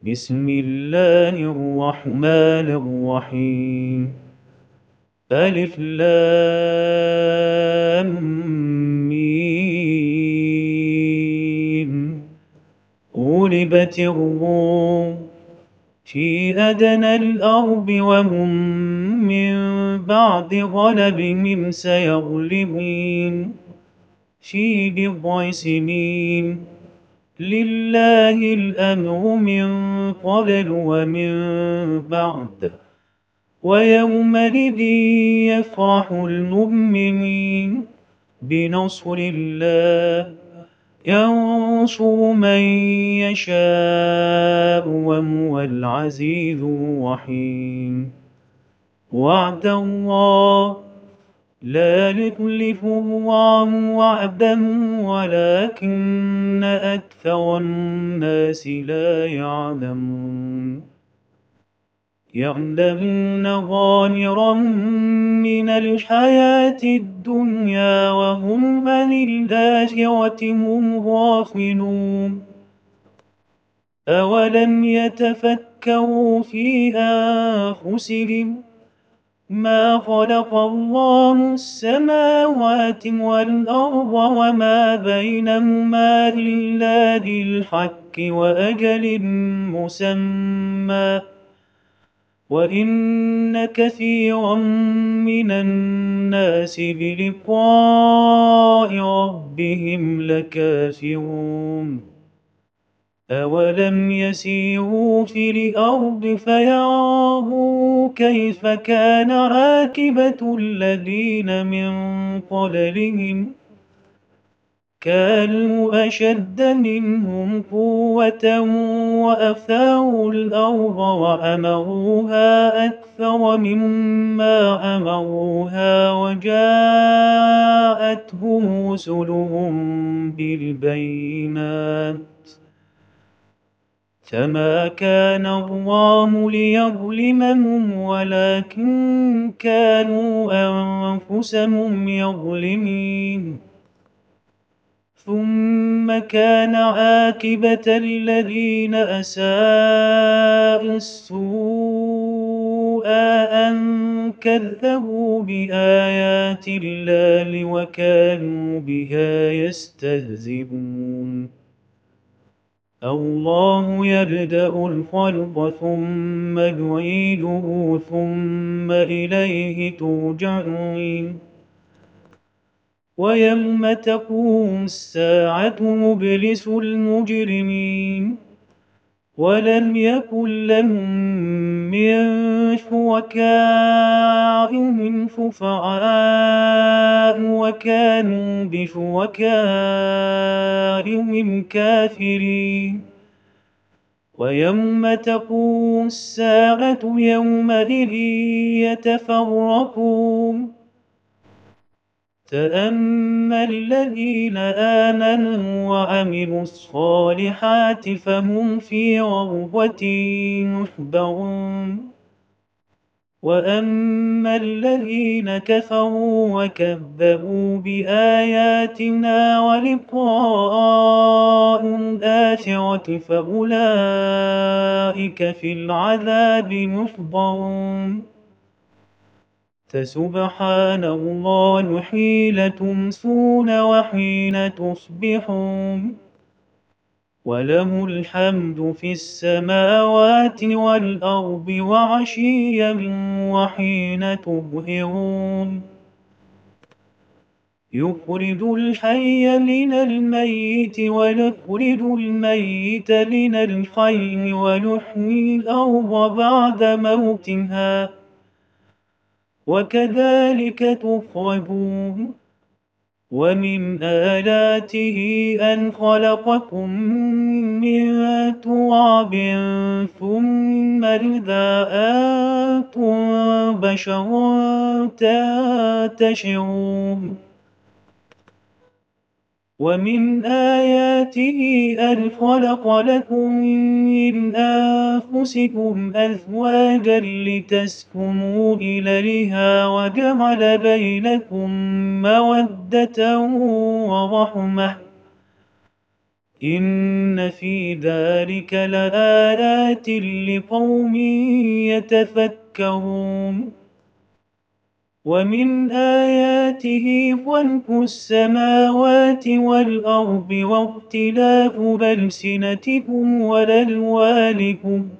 بسم الله الرحمن الرحيم. ألف لام ميم. غلبت الروم في أدنى الأرض وهم من بعد غلبهم سيغلبون في بضع سنين. لله الأمر من قبل ومن بعد ويومئذ يفرح المؤمنين بنصر الله ينصر من يشاء وهو العزيز الرحيم. وعد الله لا يخلف الله وعده ولكن أكثر الناس لا يعلمون. يعلمون ظاهرا من الحياة الدنيا وهم عن الآخرة هم غافلون. أولم يتفكروا في أنفسهم ما خلق الله السماوات والأرض وما بينهما إلا بالحق وأجل مسمى وإن كثيرا من الناس بلقاء ربهم لكافرون. أولم يسيروا في الأرض فيروا كيف كان عاقبة الذين من قبلهم كانوا أشد منهم قوة وأثاروا الأرض وعمروها أكثر مما عمروها وجاءتهم رسلهم بالبينات فما كان الله ليظلمهم ولكن كانوا أنفسهم يظلمين. ثم كان عاقبة الذين أساءوا السوء أن كذبوا بآيات الله وكانوا بها يستهزئون. الله يبدأ الخلق ثم يعيده ثم إليه ترجعون. ويوم تقوم الساعة يبلس المجرمين ولم يكن لهم من شركائهم شفعاء وكانوا بشركائهم كافرين. ويوم تقوم الساعة يومئذ يتفرقون. فأما الذين آمنوا وعملوا الصالحات فهم في روضة يحبرون. وأما الذين كفروا وكذبوا بآياتنا ولقاء الآخرة فأولئك في العذاب محضرون. فسبحان الله حين تمسون وحين تصبحون وله الحمد في السماوات والأرض وعشيا وحين تظهرون. يخرج الحي من الميت ويخرج الميت من الحي ويحيي الأرض بعد موتها وكذلك تخرجون. ومن آياته أن خلقكم من تراب ثم إذا أنتم بشر تنتشرون. ومن آياته أن خلق لكم من أنفسكم أزواجا لتسكنوا إليها وجعل بينكم مودة ورحمة إن في ذلك لآيات لقوم يتفكرون ومن آياته خلق السماوات والأرض واختلاف ألسنتكم وألوانكم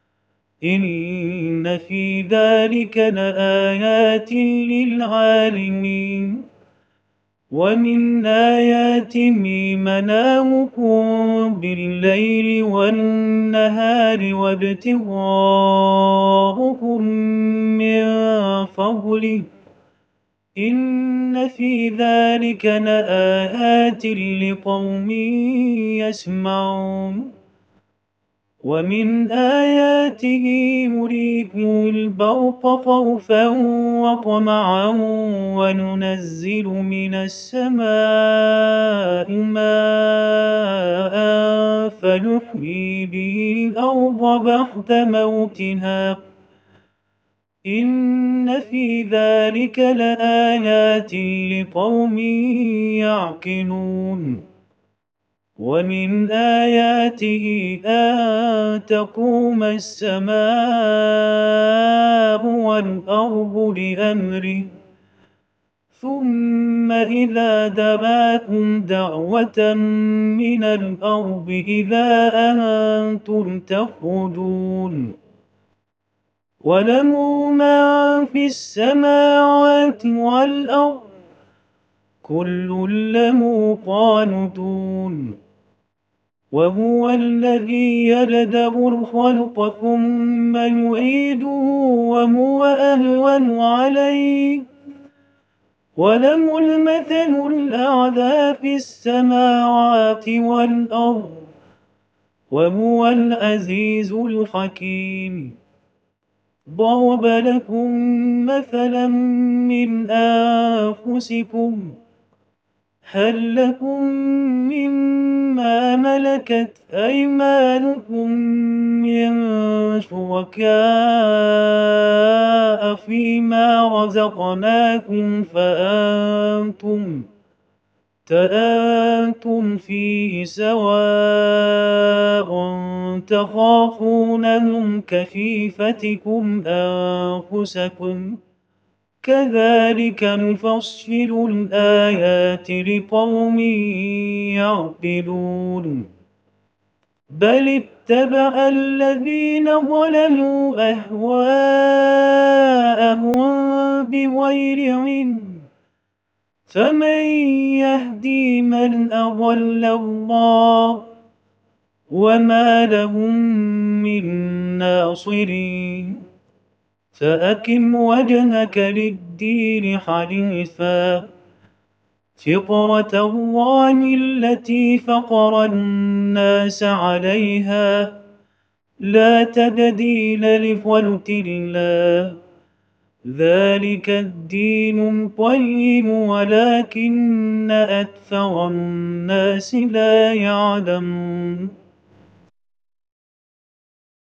إن في ذلك لآيات للعالمين ومن آياته منامكم بالليل والنهار وابتغاؤكم من فضله إن في ذلك لآيات لقوم يسمعون ومن آياته يريكم البرق خوفا وطمعا وننزل من السماء ماء فنحيي به الأرض بعد موتها إن في ذلك لآيات لقوم يعقلون ومن آياته أن تقوم السماء والأرض بأمره ثم إذا دعاكم دعوة من الأرض إذا أنتم تخرجون وله ما في السماوات والأرض كل له قانتون وهو الذي يبدأ الخلق ثم يعيده وهو أهون عليه وله المثل الأعلى في السماوات والأرض وهو العزيز الحكيم ضرب لكم مثلا من أنفسكم هل لكم مما ملكت أيمانكم من شركاء فيما رزقناكم فأنتم فيه سواء تخافونهم كخيفتكم أنفسكم كذلك نفصل الآيات لقوم يعقلون بل اتبع الذين ظلموا أهواءهم بغير علم فمن يهدي من أضل الله وما لهم من ناصرين فأقم وجهك للدين حنيفا فطرة الله التي فطر الناس عليها لا تبديل لخلق الله ذلك الدين القيم ولكن أكثر الناس لا يعلمون